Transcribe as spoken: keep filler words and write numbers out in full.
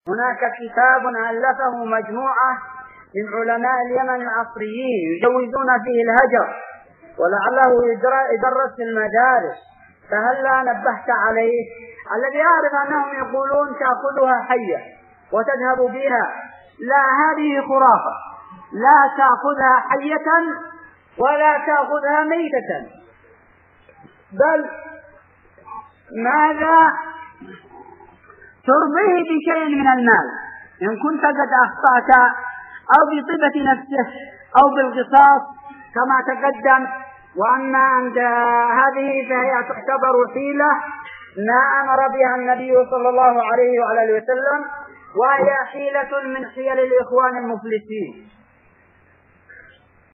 هناك كتاب ألفه مجموعة من علماء اليمن العصريين يجوزون فيه الهجر، ولعله يدرس في المدارس، فهلا نبهت عليه؟ الذي أعرف أنهم يقولون تأخذها حية وتذهب بها. لا، هذه خرافة، لا تأخذها حية ولا تأخذها ميتة، بل ماذا ترضيه بشيء من المال إن كنت قد أخطأت، أو بطيبة نفسه أو بالقصاص كما تقدم. وأما عند هذه فهي تعتبر حيلة ما أمر بها النبي صلى الله عليه وعلى آله وسلم، وهي حيلة من حيل الإخوان المفلسين.